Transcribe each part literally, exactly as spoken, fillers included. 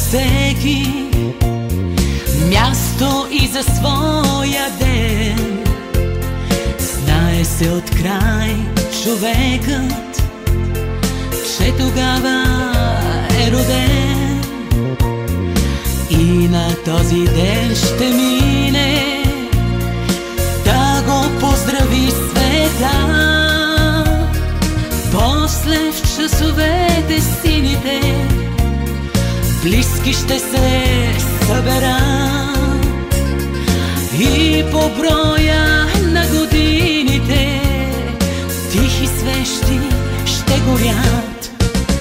всеки място и за своя ден. Знае се от край човекът, че тогава е роден. И на този ден ще мине да го поздрави света. После в часовете сините близки ще се съберат и по броя на годините тихи свещи ще горят.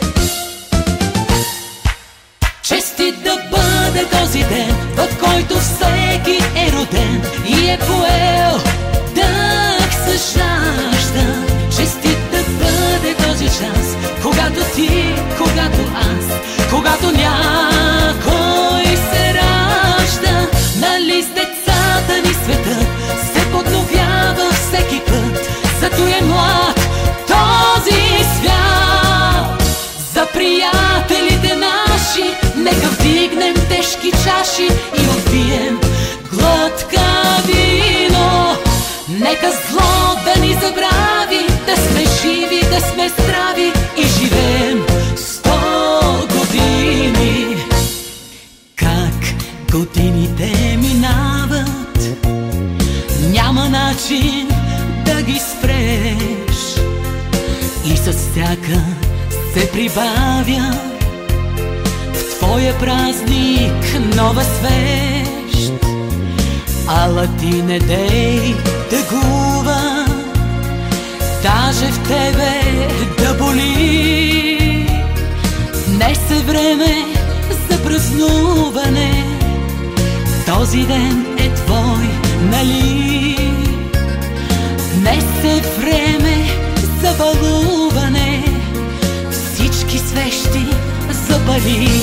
Честит да бъде този ден, в който всеки е роден и е поел дъх със жажда. Честит да бъде този час, когато ти, когато аз, когато някой се ражда. Нали с децата ни светът се подновява всеки път, зато е млад този свят. За приятелите наши нека вдигнем тежки чаши и отпием глътка вино. Нека зло да ни забрави, да сме живи, да сме здрави и живеем сто години. Как годините минават, няма начин да ги спреш, и с всяка се прибавя в твоя празник нова свещ. Ала ти не дей тъгува, даже в тебе да боли. Днес е време за празнуване, този ден е твой, нали? Днес е време за балуване, всички свещи запали.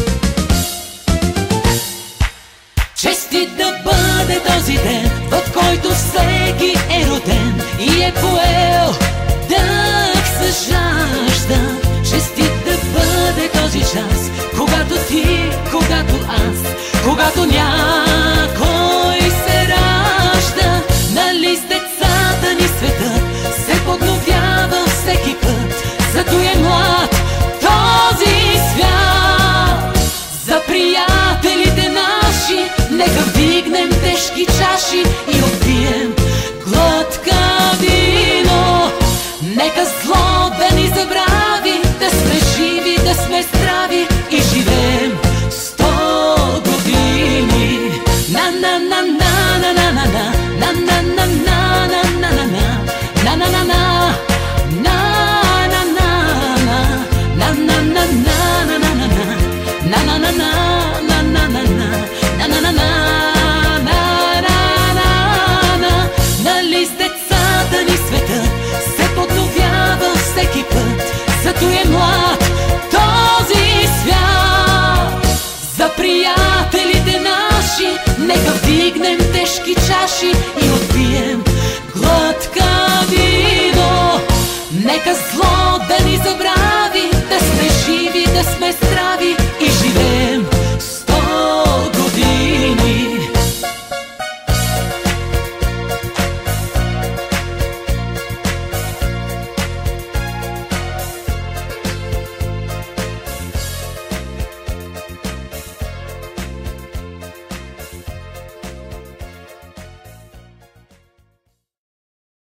Честит да бъде този ден, в който всеки е роден и е поел дъх със жажда. Честит да бъде този час, когато ти, когато аз, когато някой се ражда. Нали с децата ни светът се подновява всеки път, зато е млад този свят. За приятелите наши нека вдигнем тежки чаши и отпием глътка вино. Нека зло да ни забрави, да сме живи, да сме здрави и живеем сто години. На на на на на на на на на на на на на на на на на на на. Нали с децата ни светът се подновява всеки път, зато е млад този свят. За приятелите наши нека вдигнем тежки чаши и отпием глътка вино. Нека зло да ни забрави,